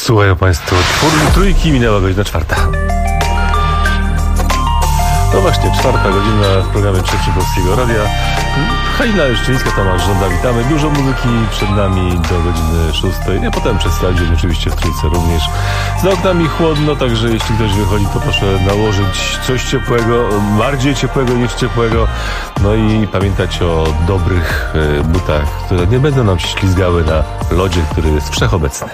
Słuchają Państwo Trójki, minęła godzina 4. No właśnie, 4 godzina w programie Trzeci Polskiego Radia. Halina Leszczyńska, Tomasz Żąda, witamy. Dużo muzyki przed nami do godziny 6. A potem przez tydzień oczywiście w Trójce również. Za oknami chłodno, także jeśli ktoś wychodzi, to proszę nałożyć coś ciepłego, bardziej ciepłego niż ciepłego. No i pamiętać o dobrych butach, które nie będą nam się ślizgały na lodzie, który jest wszechobecny.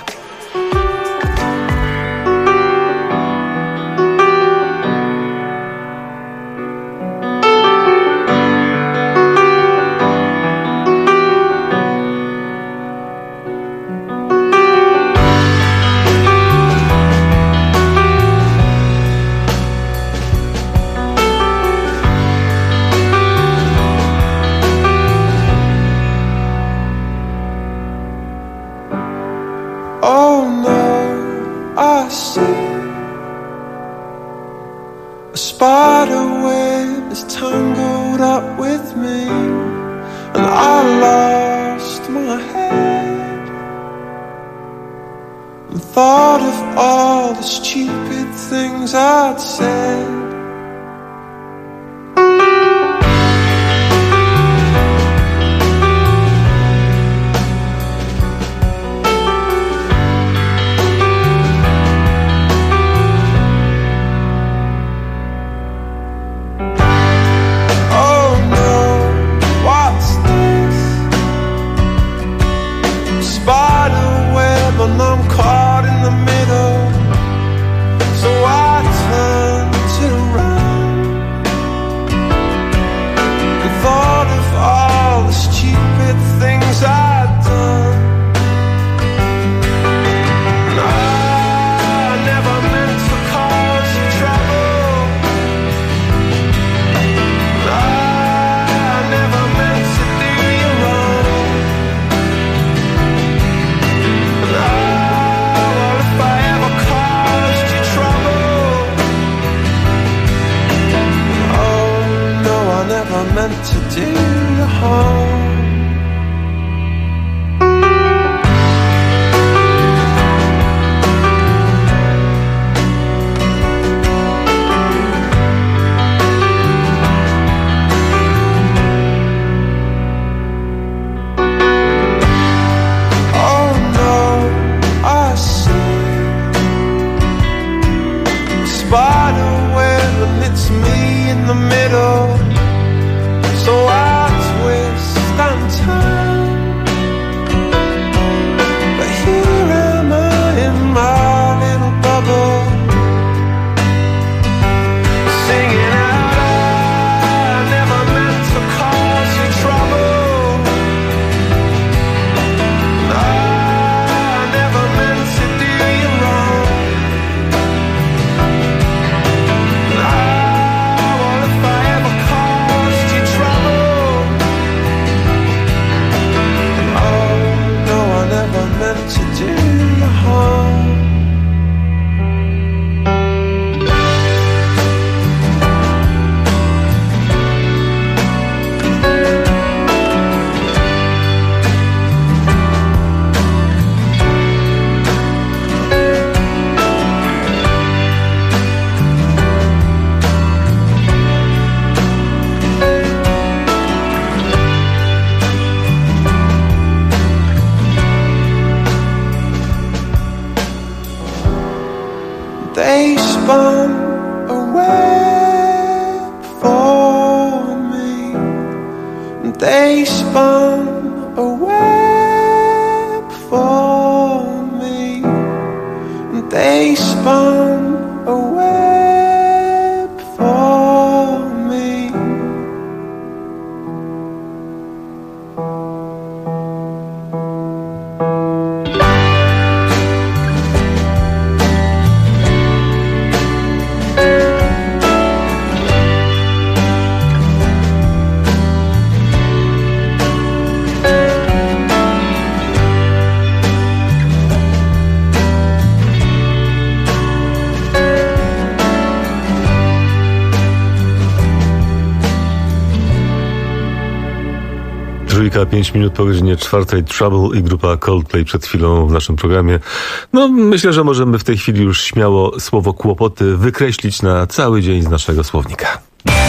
Trójka, 5 minut po godzinie 4. Trouble i grupa Coldplay przed chwilą w naszym programie. No, myślę, że możemy w tej chwili już śmiało słowo kłopoty wykreślić na cały dzień z naszego słownika.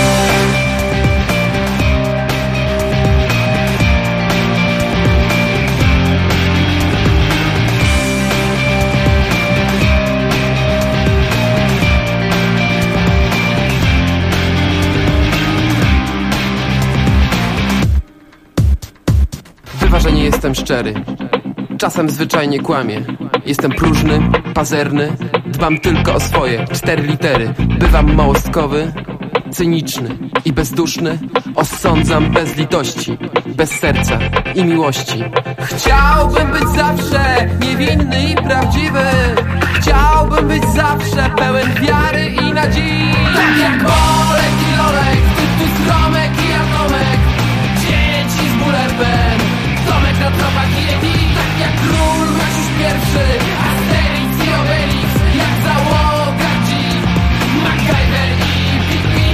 Że nie jestem szczery, czasem zwyczajnie kłamię. Jestem próżny, pazerny, dbam tylko o swoje 4 litery. Bywam małostkowy, cyniczny i bezduszny. Osądzam bez litości, bez serca i miłości. Chciałbym być zawsze niewinny i prawdziwy. Chciałbym być zawsze pełen wiary i nadziei. Tak jak Olek i Lolek, Tytus, Romek i Atomek, dzieci z Bullerben, Tomek na tropach Yeti. Tak jak król Maciuś pierwszy, Asterix i Obelix, jak załoga G, MacGyver i Pippi.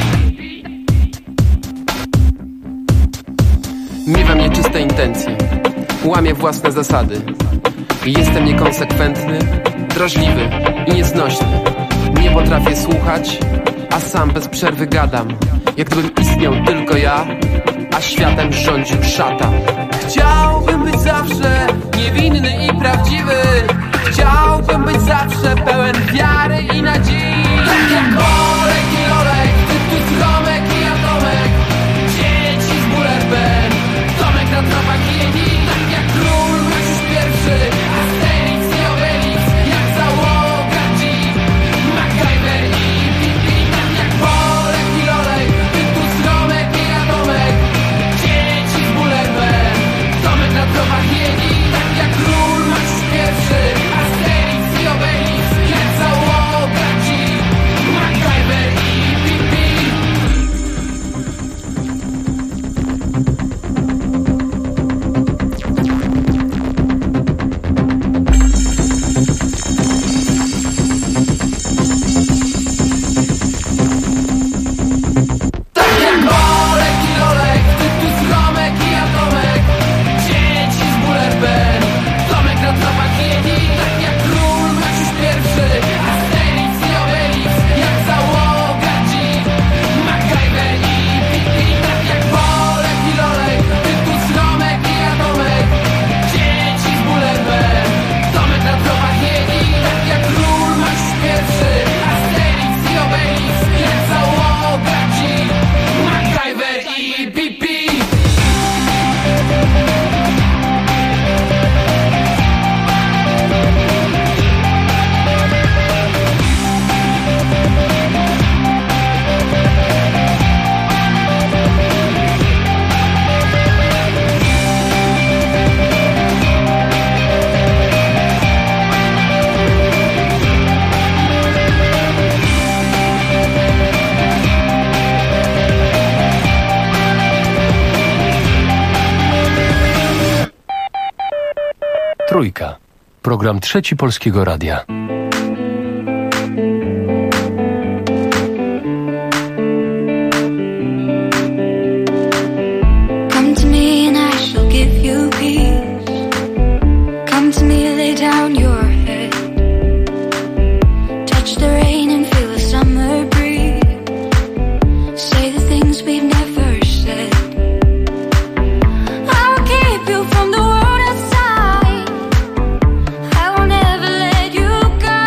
Miewam nieczyste intencje, łamię własne zasady. Jestem niekonsekwentny, drażliwy i nieznośny. Nie potrafię słuchać, a sam bez przerwy gadam, jak gdybym istniał tylko ja, a światem rządził szatan. Chciałbym być zawsze niewinny i prawdziwy. Chciałbym być zawsze pełen wiary i nadziei. Tak jak Olek i Lolek, Tytus, Romek i Atomek, dzieci z Bullerben, Tomek na tropach Yeti. Tak jak król Maciuś pierwszy, Asterix i Obelix, jak załoga G, MacGyver i Pippi. Tak jak Olek i Lolek, Tytus, Romek i Atomek, dzieci z Bullerben, Tomek na tropach Yeti. Tak jak król Maciuś pierwszy, Asterix i Obelix, jak załoga G, MacGyver i Pippi. Tak jak Olek i Lolek, Tytus, Romek i Atomek, dzieci z Bullerben, Tomek na tropach Yeti. Tak jak król Maciuś pierwszy, Asterix i Obelix, jak załoga G, MacGyver i Pippi. Tak jak Olek i Lolek, Tytus, Romek i Atomek, dzieci z Bullerben, Tomek na tropach Yeti. Tak jak król Maciuś pierwszy, Asterix i Obelix, jak załoga G, MacGyver i Pippi. Trójka. Program Trzeci Polskiego Radia. Come to me and I shall give you peace. Come to me, lay down your head. Touch the rain and feel the summer breeze. Say the things we've never said. I will keep you from the world outside. I will never let you go.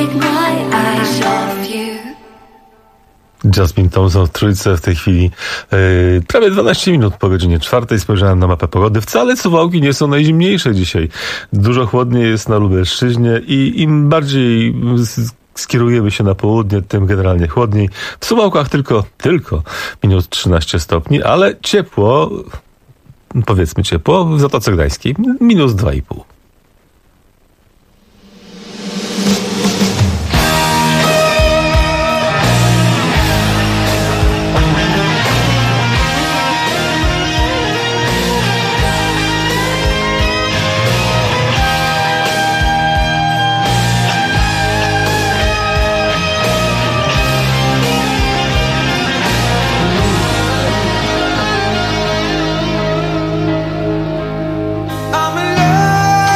take my eyes off you. Jasmine Thompson w trójce w tej chwili. Prawie 12 minut po godzinie 4. Spojrzałem na mapę pogody. Wcale Suwałki nie są najzimniejsze dzisiaj. Dużo chłodniej jest na Lubelszczyźnie i im bardziej skierujemy się na południe, tym generalnie chłodniej. W Suwałkach tylko minus 13 stopni, ale ciepło, powiedzmy ciepło, w Zatoce Gdańskiej minus 2,5. I'm in love.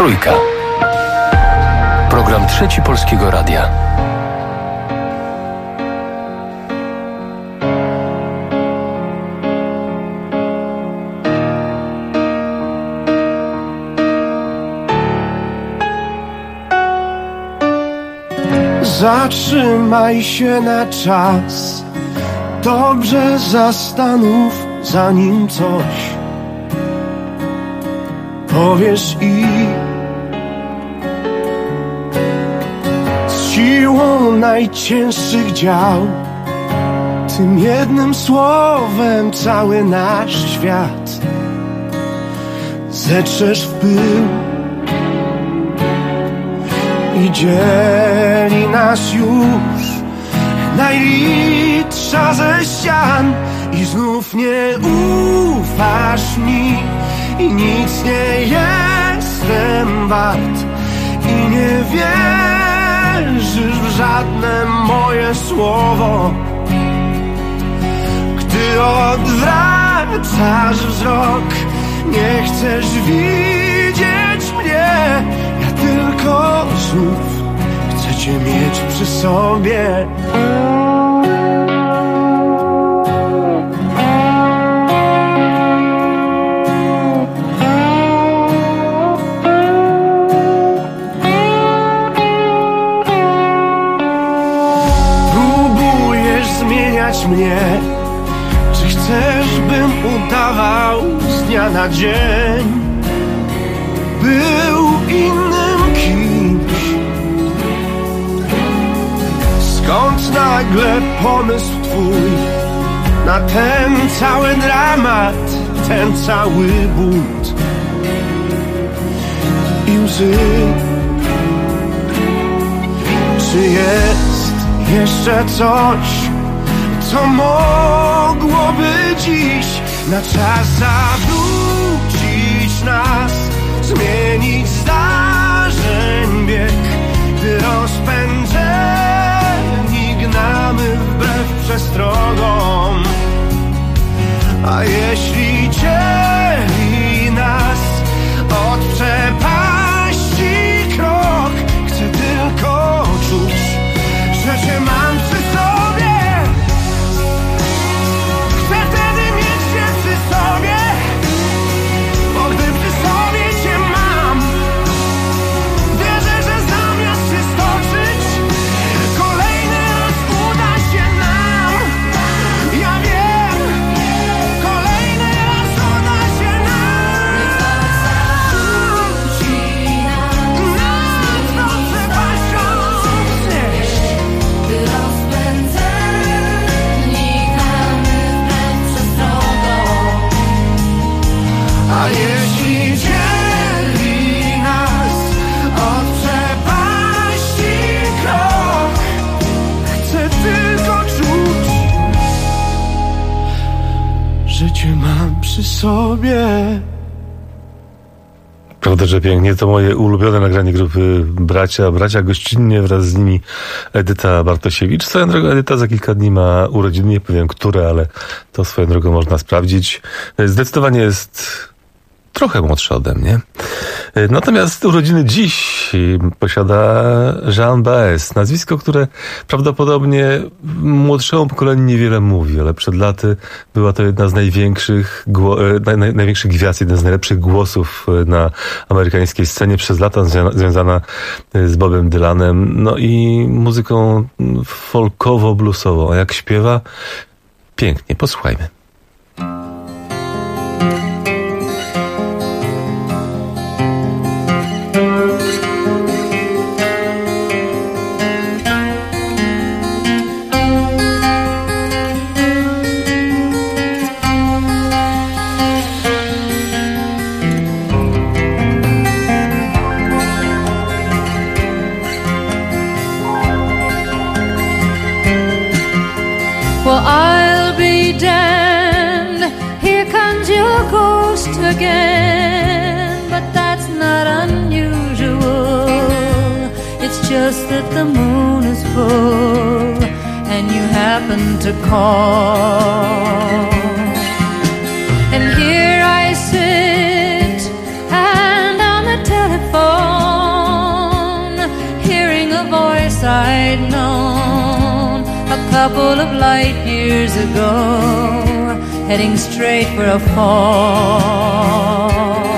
Trójka. Program Trzeci Polskiego Radia. Zatrzymaj się na czas, dobrze zastanów, zanim coś powiesz i z siłą najcięższych dział, tym jednym słowem cały nasz świat zetrzesz w pył. I dzieli nas już najlidsza ze ścian. I znów nie ufasz mi i nic nie jestem wart. I nie wierzysz w żadne moje słowo. Gdy odwracasz wzrok, nie chcesz widzieć mnie. Ja tylko znów chcę cię mieć przy sobie. Próbujesz zmieniać mnie. Czy chcesz, bym udawał z dnia na dzień? Był innym kimś. Skąd nagle pomysł twój na ten cały dramat, ten cały bunt i łzy? Czy jest jeszcze coś, co mogłoby dziś na czas zawrócić nas, zmienić zdarzeń bieg, gdy rozpędzeni gnamy wbrew przestrogom? A jeśli dzieli nas od przepaści krok, chcę tylko czuć, że cię mam przy sobie. Chcę wtedy mieć cię przy sobie, bo gdy przy sobie cię mam, wierzę, że zamiast się stoczyć, kolejny raz uda się nam. Ja wiem, kolejny raz uda się nam. Nas do przepaścią znieść. Gdy rozpędzeni gramy wbrew przestrogom. A jeśli dzieli nas od przepaści krok, chcę tylko czuć, że cię mam przy sobie. Prawda, że pięknie. To moje ulubione nagranie grupy Bracia gościnnie wraz z nimi Edyta Bartosiewicz. Swoją drogą Edyta za kilka dni ma urodziny, nie powiem które, ale to swoją drogą można sprawdzić. Zdecydowanie jest trochę młodsza ode mnie. Natomiast urodziny dziś posiada Jean Baez. Nazwisko, które prawdopodobnie młodszemu pokoleniu niewiele mówi, ale przed laty była to jedna z największych gwiazd, jeden z najlepszych głosów na amerykańskiej scenie. Przez lata związana z Bobem Dylanem, no i muzyką folkowo-bluesową. A jak śpiewa? Pięknie. Posłuchajmy. Well, I'll be damned, here comes your ghost again. But that's not unusual, it's just that the moon is full and you happen to call. And here I sit, and on the telephone couple of light years ago, heading straight for a fall.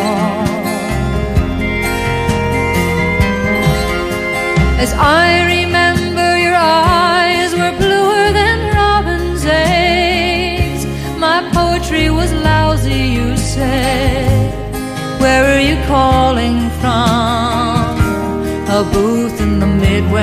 As I remember, your eyes were bluer than robin's eggs. My poetry was lousy, you said. Where are you calling from? A booth in the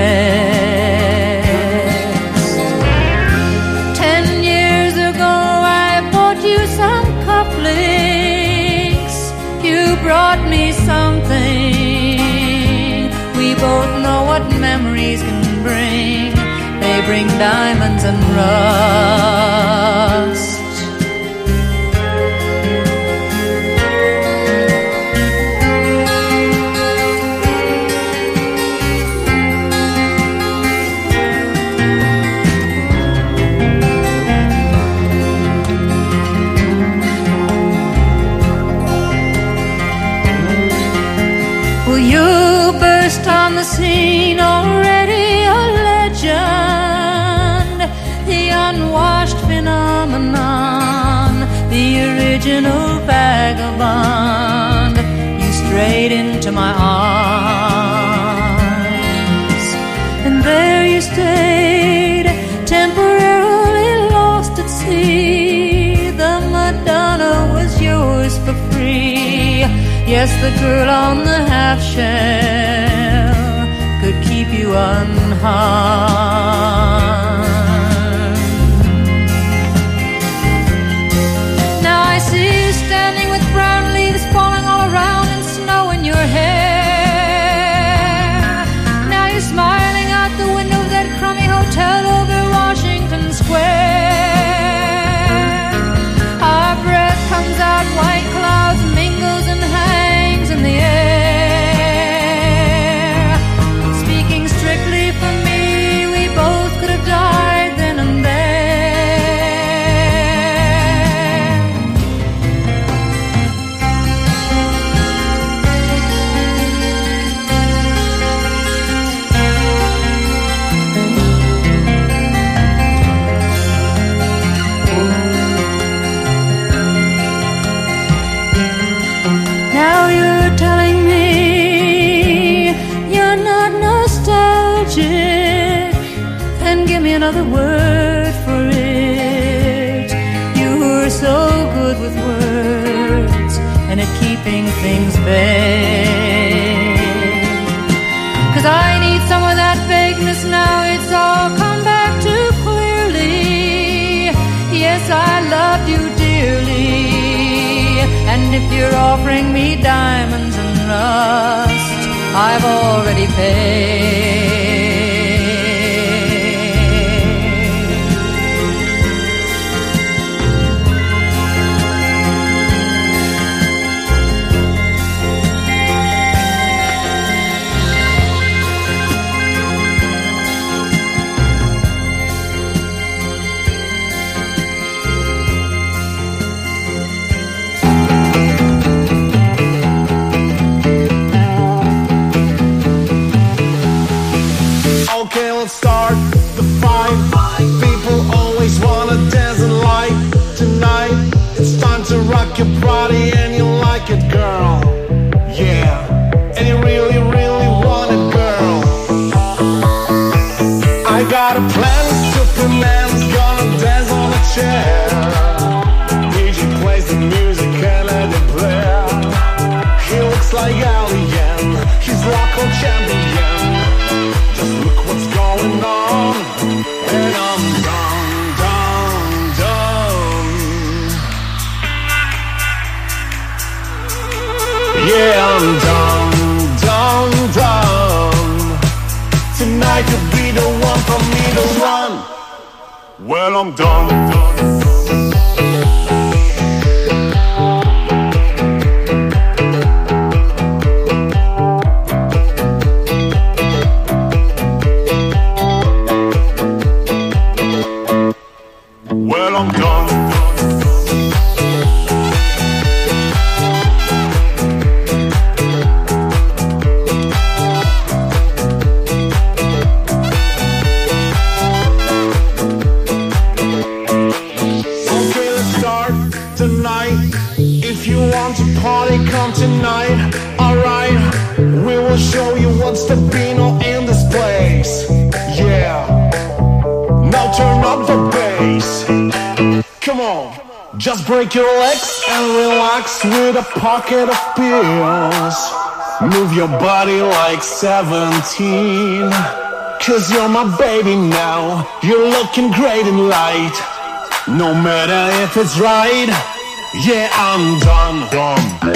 Midwest. 10 years ago I bought you some cufflinks. You brought me something. We both know what memories can bring. They bring diamonds and rust. You burst on the scene, already a legend, the unwashed phenomenon, the original vagabond. You strayed into my arms, and there you stayed, temporarily lost at sea. The Madonna was yours for free. Yes, the girl on the half shell could keep you unharmed. Now I see you standing with brown leaves falling all around and snow in your hair. Now you're smiling out the window of that crummy hotel over Washington Square. Our breath comes out, white clouds mingles and hangs in the air. Speaking strictly for me, we both could have died then and now you're telling me you're not nostalgic, then give me another word for it. You were so good with words and at keeping things vague. 'Cause I need some of that vagueness now, it's all come back too clearly. Yes, I loved you dearly, and if you're offering me diamonds and rust, I've already paid. Okay, let's start the fight. People always wanna dance and light. Tonight, it's time to rock your body and you like it, girl. Yeah, and you really, really want it, girl. I got a plan, Superman's gonna dance on a chair. DJ plays the music and let it play. He looks like Alien, he's local champion. Just look what's going on, and I'm down, down, down. Yeah, I'm down, down, down. Tonight could be the one for me to run. Well, I'm done, done. Well, I'm done. Come on. Just break your legs and relax with a pocket of pills. Move your body like 17. 'Cause you're my baby now. You're looking great in light. No matter if it's right. Yeah, I'm done.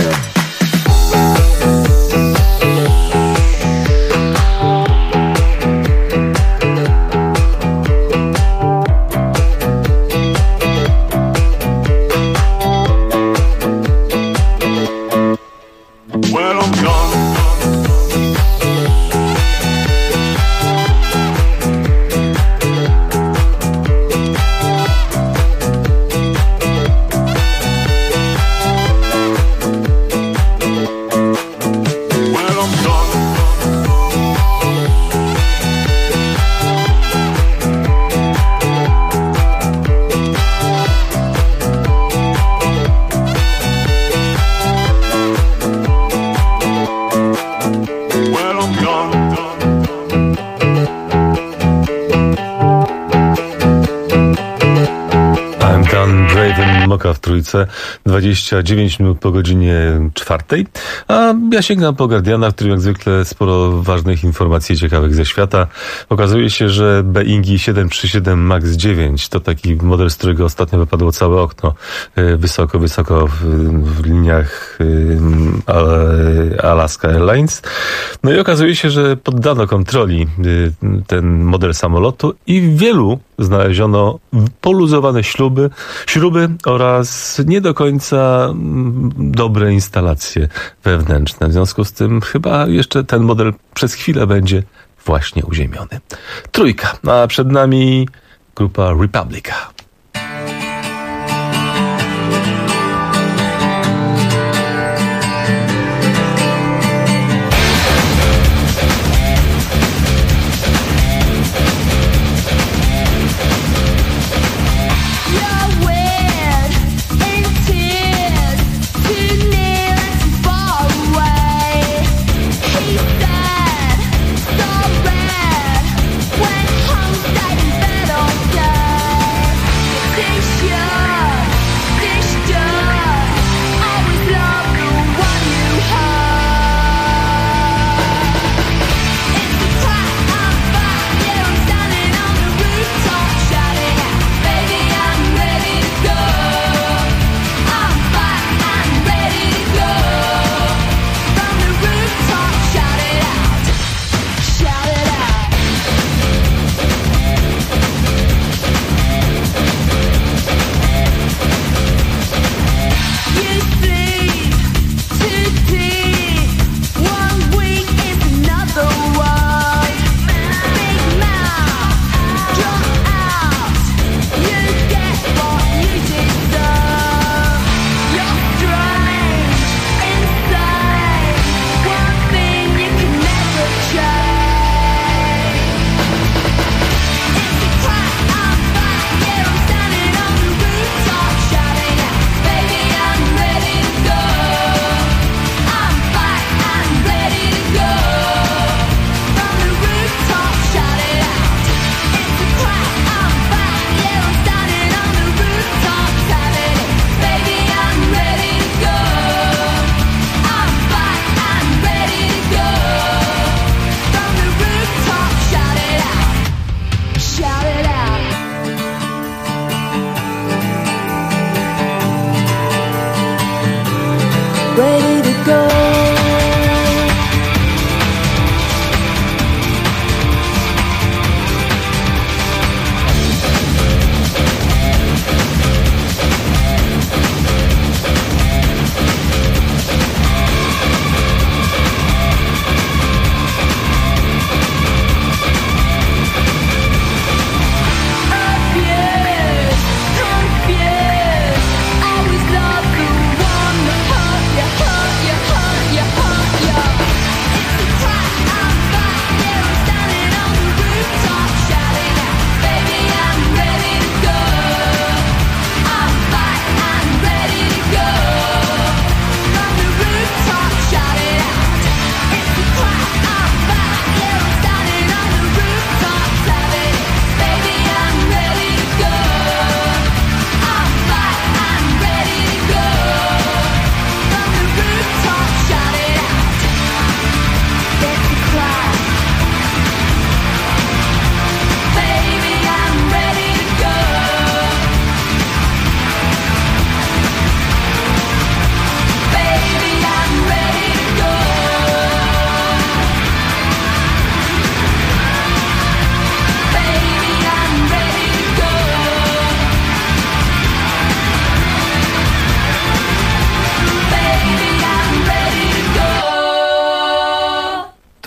Moka w trójce, 29 minut po godzinie 4. A ja sięgam po Guardiana, w którym jak zwykle sporo ważnych informacji ciekawych ze świata. Okazuje się, że Boeingi 737 MAX 9 to taki model, z którego ostatnio wypadło całe okno wysoko w liniach Alaska Airlines. No i okazuje się, że poddano kontroli ten model samolotu i w wielu znaleziono poluzowane śruby oraz nie do końca dobre instalacje wewnętrzne. W związku z tym chyba jeszcze ten model przez chwilę będzie właśnie uziemiony. 3, a przed nami grupa Republica.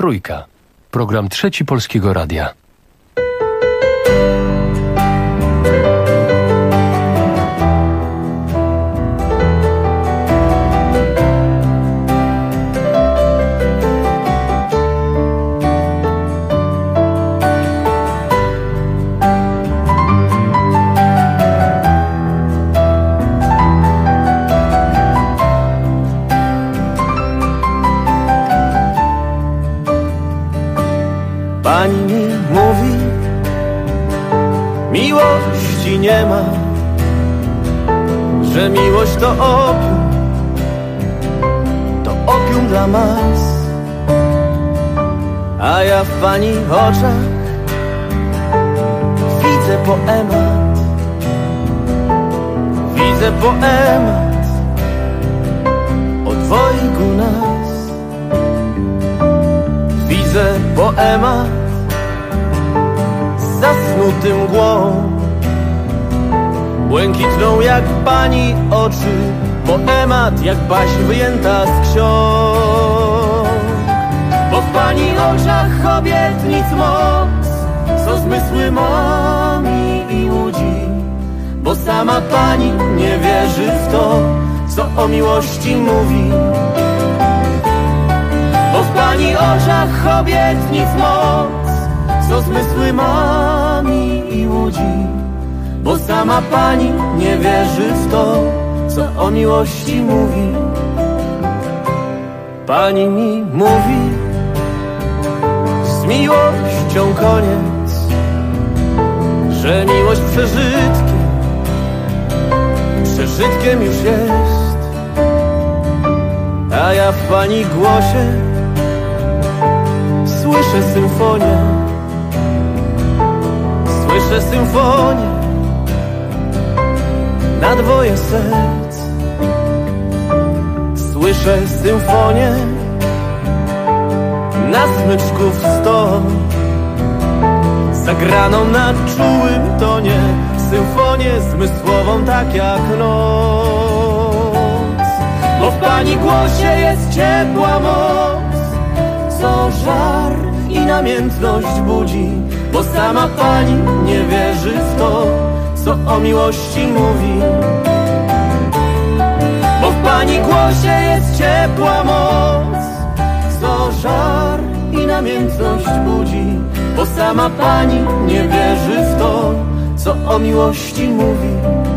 Trójka. Program Trzeci Polskiego Radia. Pani mi mówi, miłości nie ma, że miłość to opium dla mas. A ja w pani oczach widzę poemat, o dwojgu nas. Widzę poemat zasnuty mgłą, błękitną jak pani oczy, poemat jak baśń wyjęta z ksiąg. Bo w pani oczach obietnic moc, co zmysły mami i łudzi, bo sama pani nie wierzy w to, co o miłości mówi. Bo w pani oczach obietnic moc, co zmysły mami i łudzi, bo sama pani nie wierzy w to, co o miłości mówi. Pani mi mówi, z miłością koniec, że miłość przeżytkiem już jest. A ja w pani głosie słyszę symfonię, na dwoje serc. Słyszę symfonię na smyczków 100, zagraną na czułym tonie, symfonię zmysłową tak jak noc. Bo w pani głosie jest ciepła moc, co żar i namiętność budzi, bo sama pani nie wierzy w to, co o miłości mówi. Bo w pani głosie jest ciepła moc, co żar i namiętność budzi, bo sama pani nie wierzy w to, co o miłości mówi.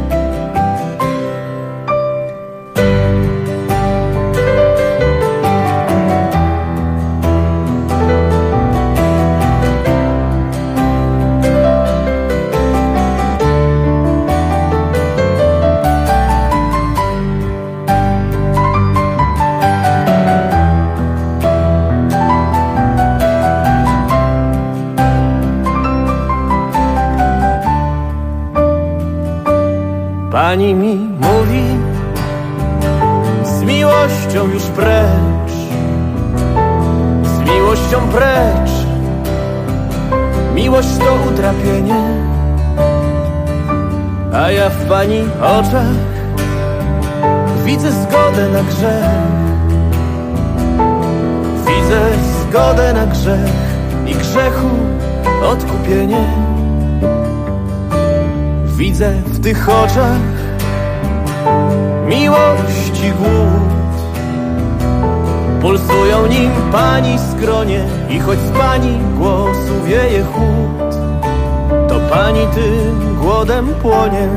Pani mi mówi, z miłością już precz, z miłością precz. Miłość to utrapienie, a ja w pani oczach widzę zgodę na grzech. Widzę zgodę na grzech i grzechu odkupienie. Widzę w tych oczach miłości głód, pulsują nim pani skronie i choć z pani głosu wieje chłód, to pani tym głodem płonie.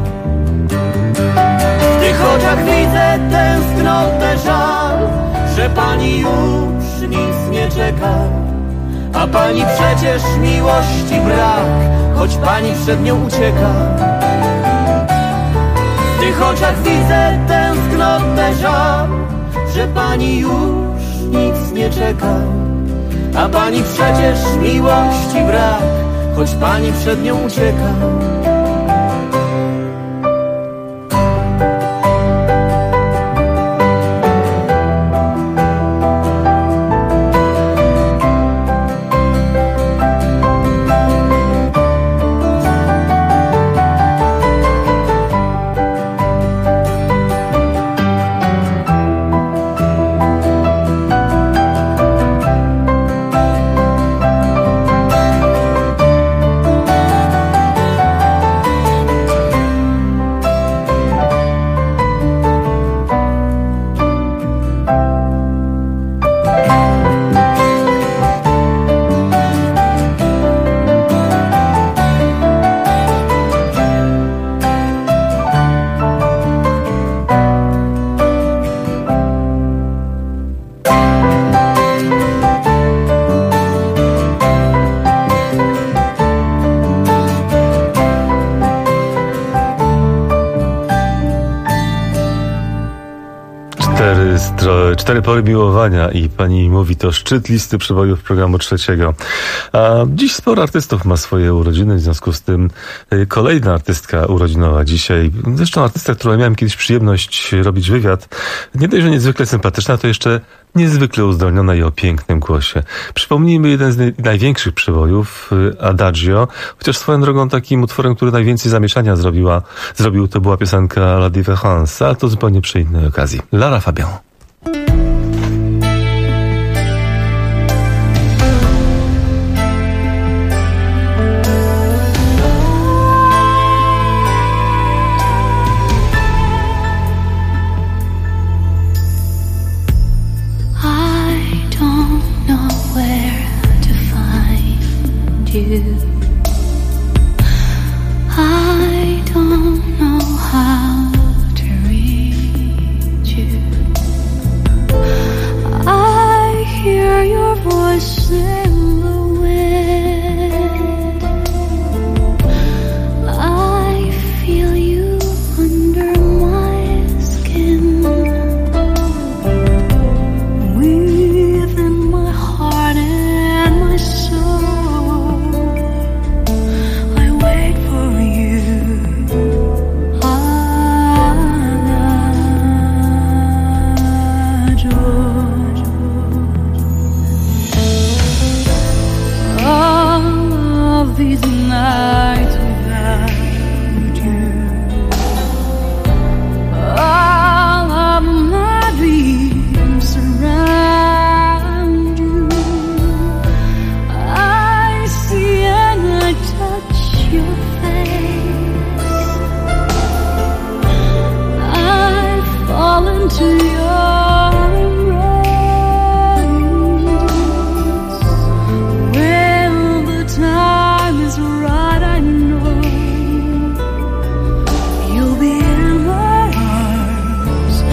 W tych oczach widzę tęsknotę, żal, że pani już nic nie czeka, a pani przecież miłości brak, choć pani przed nią ucieka. W tych oczach widzę tęsknotę, żal, że pani już nic nie czeka, a pani przecież miłości brak, choć pani przed nią ucieka. Cztery pory miłowania i pani mówi, to szczyt listy przebojów programu trzeciego. A dziś sporo artystów ma swoje urodziny, w związku z tym kolejna artystka urodzinowa dzisiaj. Zresztą artystka, którą miałem kiedyś przyjemność robić wywiad. Nie dość, że niezwykle sympatyczna, to jeszcze niezwykle uzdolniona i o pięknym głosie. Przypomnijmy jeden z największych przebojów, Adagio, chociaż swoją drogą takim utworem, który najwięcej zamieszania zrobił, to była piosenka La Différence, ale to zupełnie przy innej okazji. Lara Fabian. I don't know how to reach you. I hear your voice in the wind. I feel you under my skin. Within my heart and my soul, I wait for you. All of these nights without you, all of my dreams surround you. I see and I touch your face. I fall into your embrace. When the time is right, I know you'll be in my arms.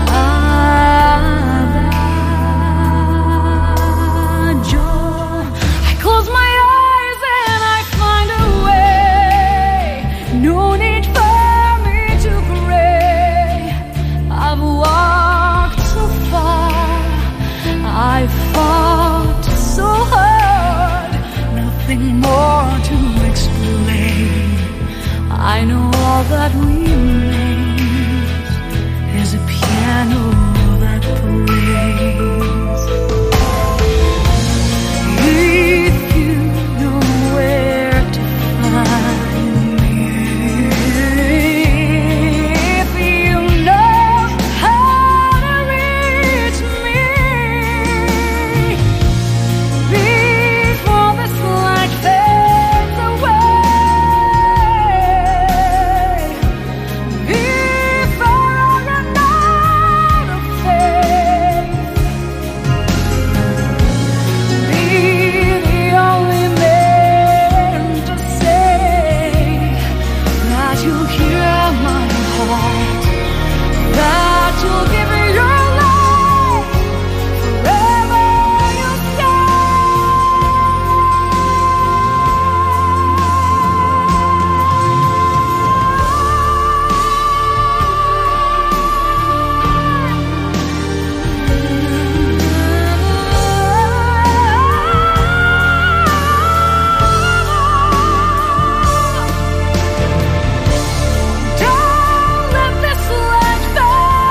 Adagio. I close my eyes and I find a way. No need for me to pray. I've walked so far, I fought so hard, nothing more to explain. I know all that remains is a piano that plays. If you know where to find me, if you know how to reach me, before this light fades away, before I run out of faith, be the only man to say that you'll hear my heart, that you'll give me your life, forever you'll Don't let this light fade.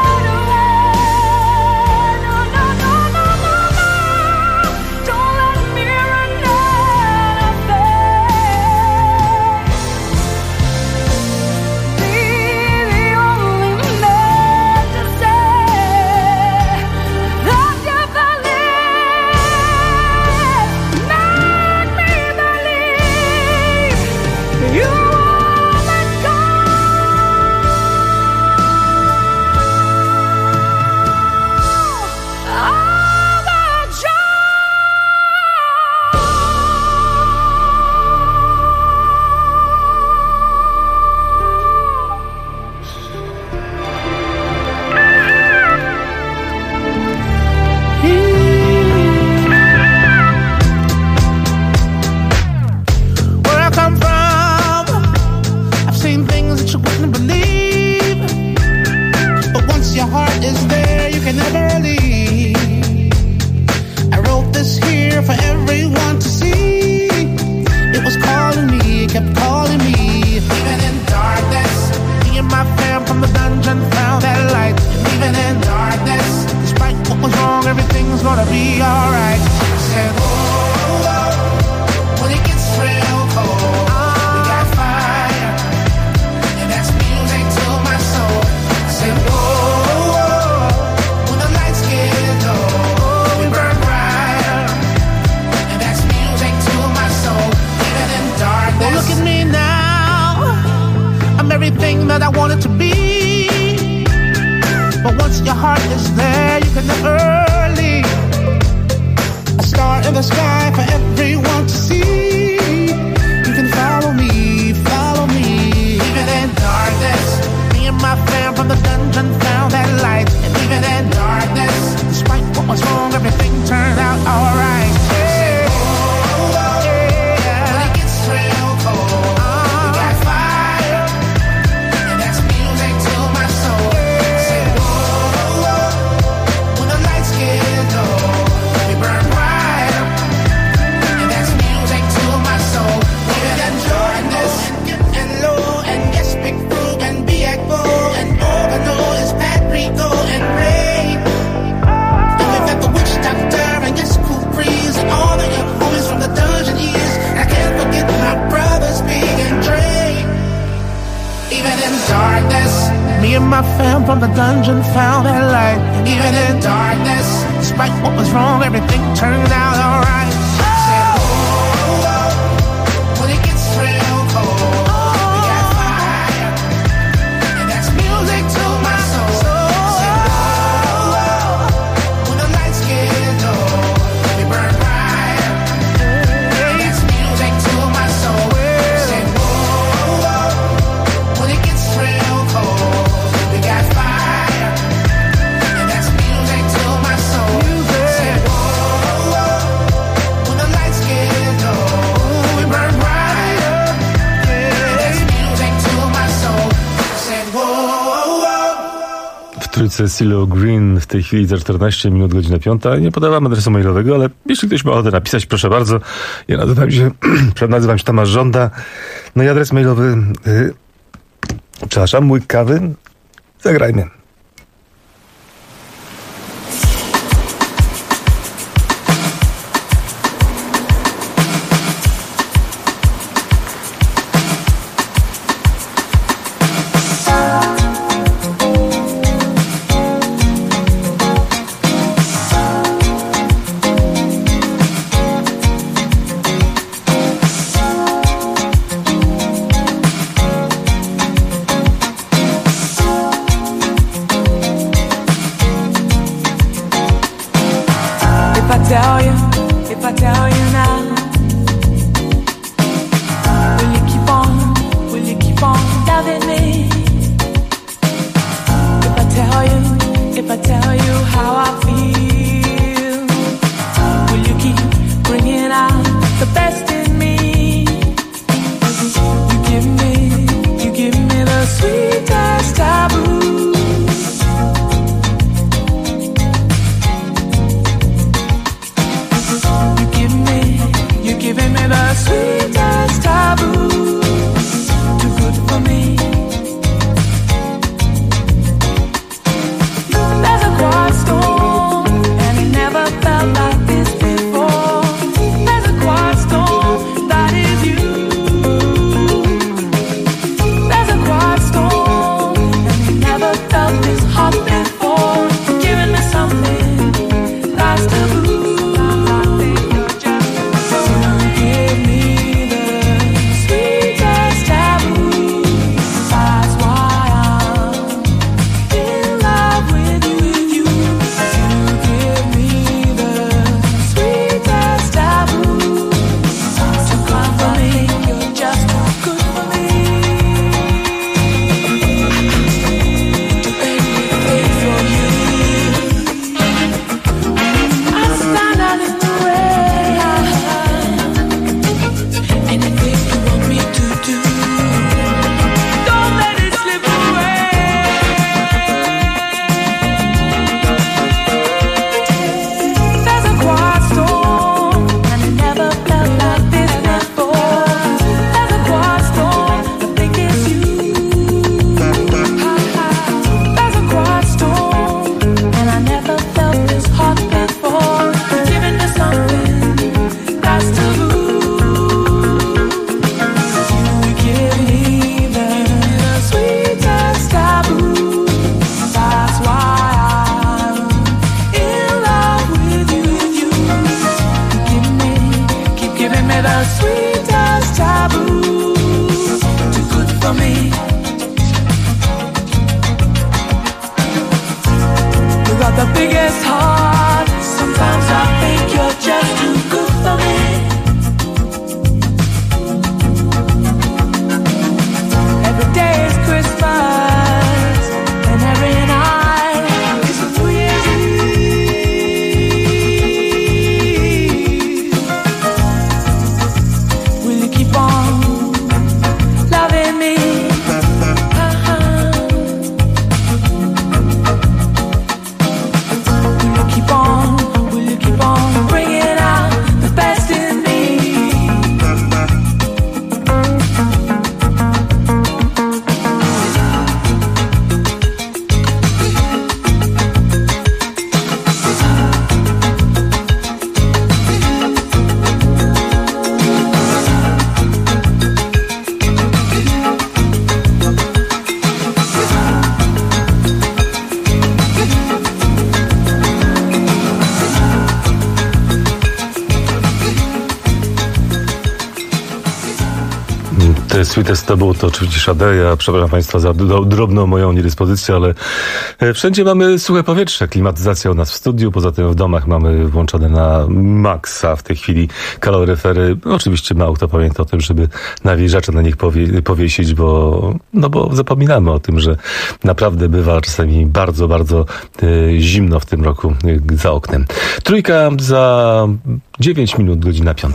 everything that I want it to be. But once your heart is there, you can never leave. A star in the sky for everyone to see. You can follow me, follow me. Even in darkness, me and my fam from the dungeon found that light. And even in darkness, despite what was wrong, everything turned out alright. Yeah. Oh, yeah. When it gets real cold, we got fire, and that's music to my soul. Say, whoa, when the lights get low, we burn bright, and that's music to my soul. Even in darkness, and low, and yes, Big Frug, and B-Echo, and Organo is Pat Rico, and Ray. And we've got the witch doctor, and yes, Cool Breeze, and all the young homies from the dungeon years. I can't forget my brothers, Big and Dre. Even in darkness, me and my fam from the dungeon found that light. And even in darkness, despite what was wrong, everything turned out alright. Said, oh, when it gets real cold, we got fire, and that's music to my soul. Said, oh, when the lights get low, we burn bright, and that's music to my soul. Said, whoa, when it gets real cold, we got fire, and that's music to my soul. Said, whoa, when the lights get low, we burn bright, and that's music to my soul. Said, whoa. W trójce CeeLo Green w tej chwili za 14 minut, godzina 5. Nie podawam adresu mailowego, ale jeśli ktoś ma ochotę napisać, proszę bardzo. Ja nazywam się Tomasz Żąda. No i adres mailowy, przepraszam, mój kawy. Zagrajmy. If I tell you now, will you keep on loving me? If I tell you how I feel, will you keep bringing out the best in me? You give me the sweetest taboo. You give Sweetest Taboo to oczywiście Sade. Ja przepraszam Państwa za drobną moją niedyspozycję, ale wszędzie mamy suche powietrze, klimatyzacja u nas w studiu, poza tym w domach mamy włączone na maksa w tej chwili kaloryfery. Oczywiście mało kto pamięta o tym, żeby nawilżacze na nich powiesić, bo zapominamy o tym, że naprawdę bywa czasami bardzo, bardzo zimno w tym roku za oknem. Trójka za 9 minut, godzina 5.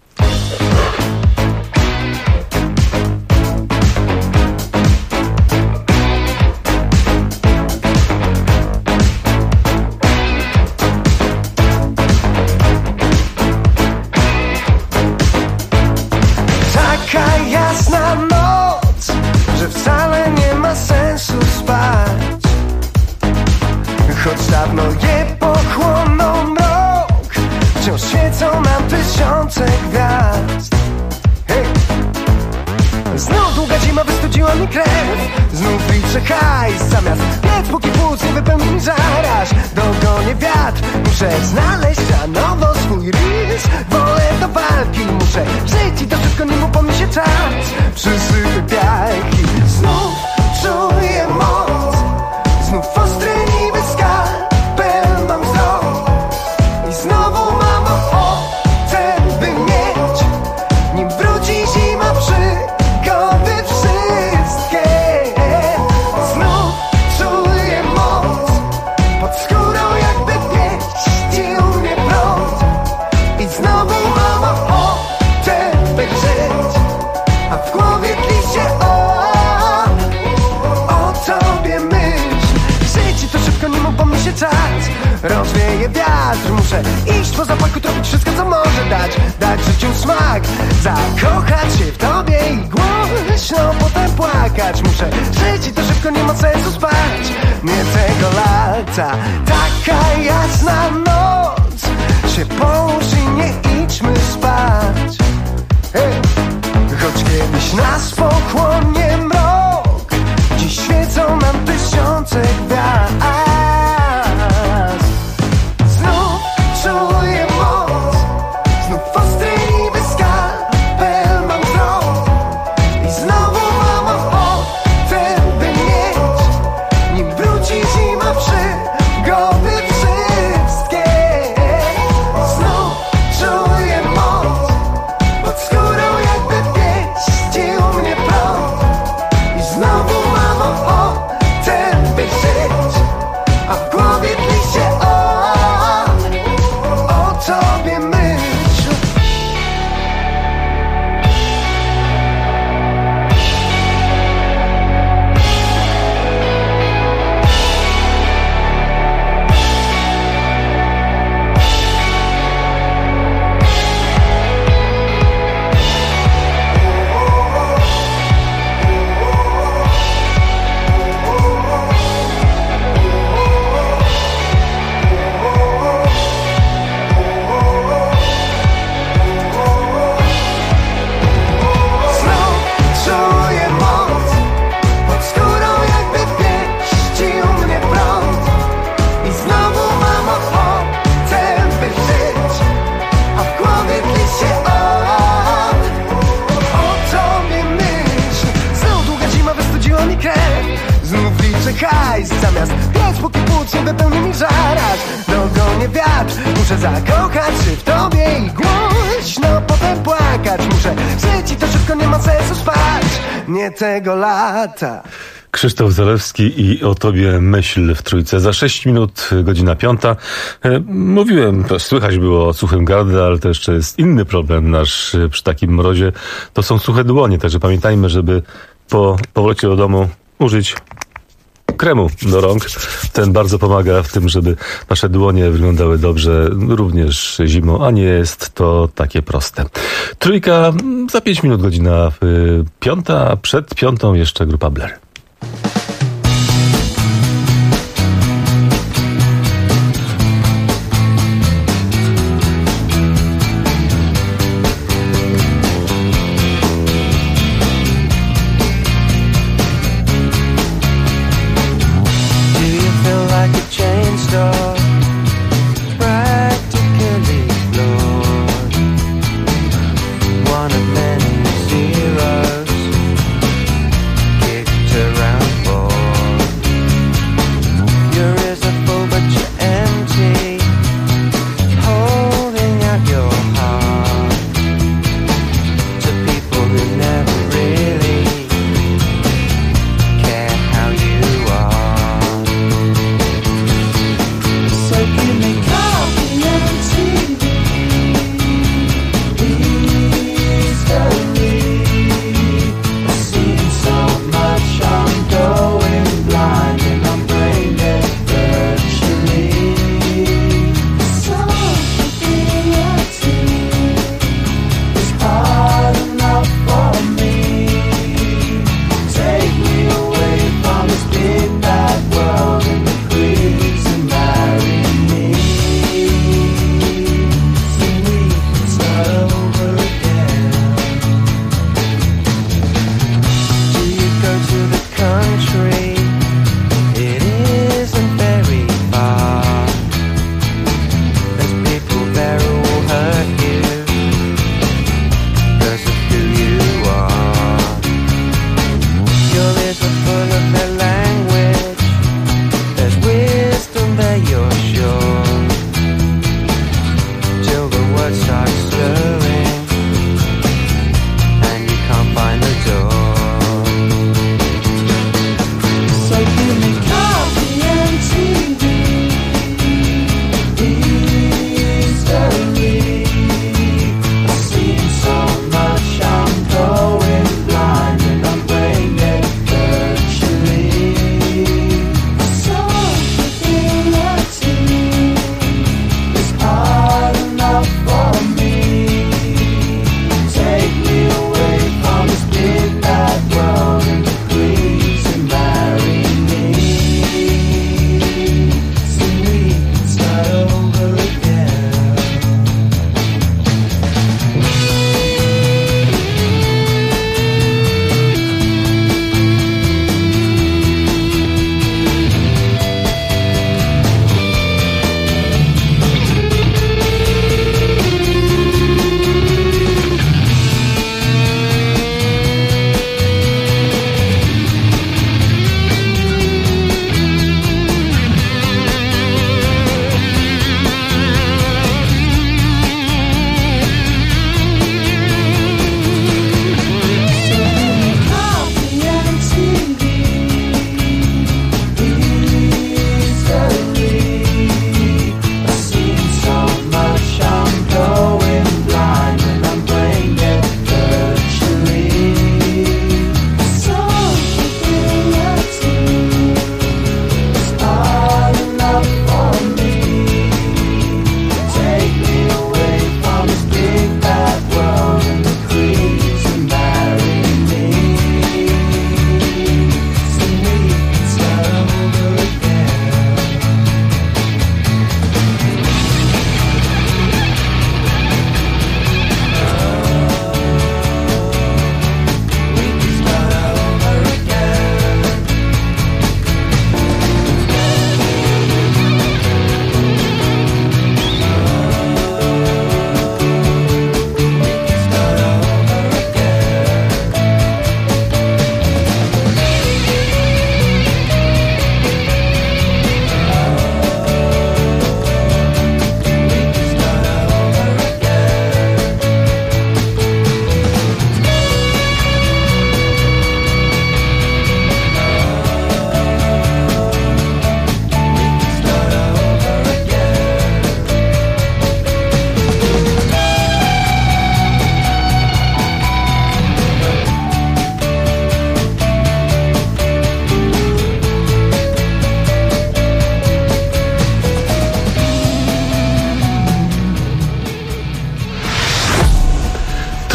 Dawno je pochłonął mrok, wciąż świecą nam tysiące gwiazd. Hej! Znów długa zima wystudziła mi krew, znów liczę hajs, zamiast biec póki płuc nie wypełni mi zaraż. Dogonię wiatr, muszę znaleźć na nowo swój rys. Wolę do walki, muszę żyć i to wszystko nim upomni się czas. Przysypy piach i znów czuję moc, znów ostry niby skal. Rozwieje wiatr, muszę iść po zapachu, robić wszystko co może dać życiu smak. Zakochać się w tobie i głośno potem płakać. Muszę żyć i to szybko, nie ma sensu spać. Nie tego lata, taka jasna noc. Się połóż i nie idźmy spać. Hey. Choć kiedyś nas pochłonie mrok, dziś świecą nam tysiące gwiazd. Czuję moc, znów ostry niby skalpel mam wzrok. I znowu mam ochotę, by mieć, nim wróci zima, przygody wszystkie. Znów czuję moc, pod skórą jakby pieścił mnie prąd. I znowu mam ochotę, by żyć, a w głowie tli się tobie myśl. Zamiast piec póki płuc nie wypełni mi zaraz. Dogonię wiatr, muszę zakochać się w tobie i głośno potem płakać. Muszę żyć i to szybko, nie ma sensu spać. Nie tego lata. Krzysztof Zalewski i O tobie myśl w Trójce. Za 6 minut, godzina 5. Mówiłem, słychać było o suchym gardle, ale to jeszcze jest inny problem nasz przy takim mrozie. To są suche dłonie, także pamiętajmy, żeby po powrocie do domu użyć kremu do rąk. Ten bardzo pomaga w tym, żeby nasze dłonie wyglądały dobrze również zimą, a nie jest to takie proste. Trójka za 5 minut, godzina 5, a przed 5 jeszcze grupa Blair. One of many zeros.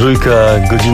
Trójka, godzina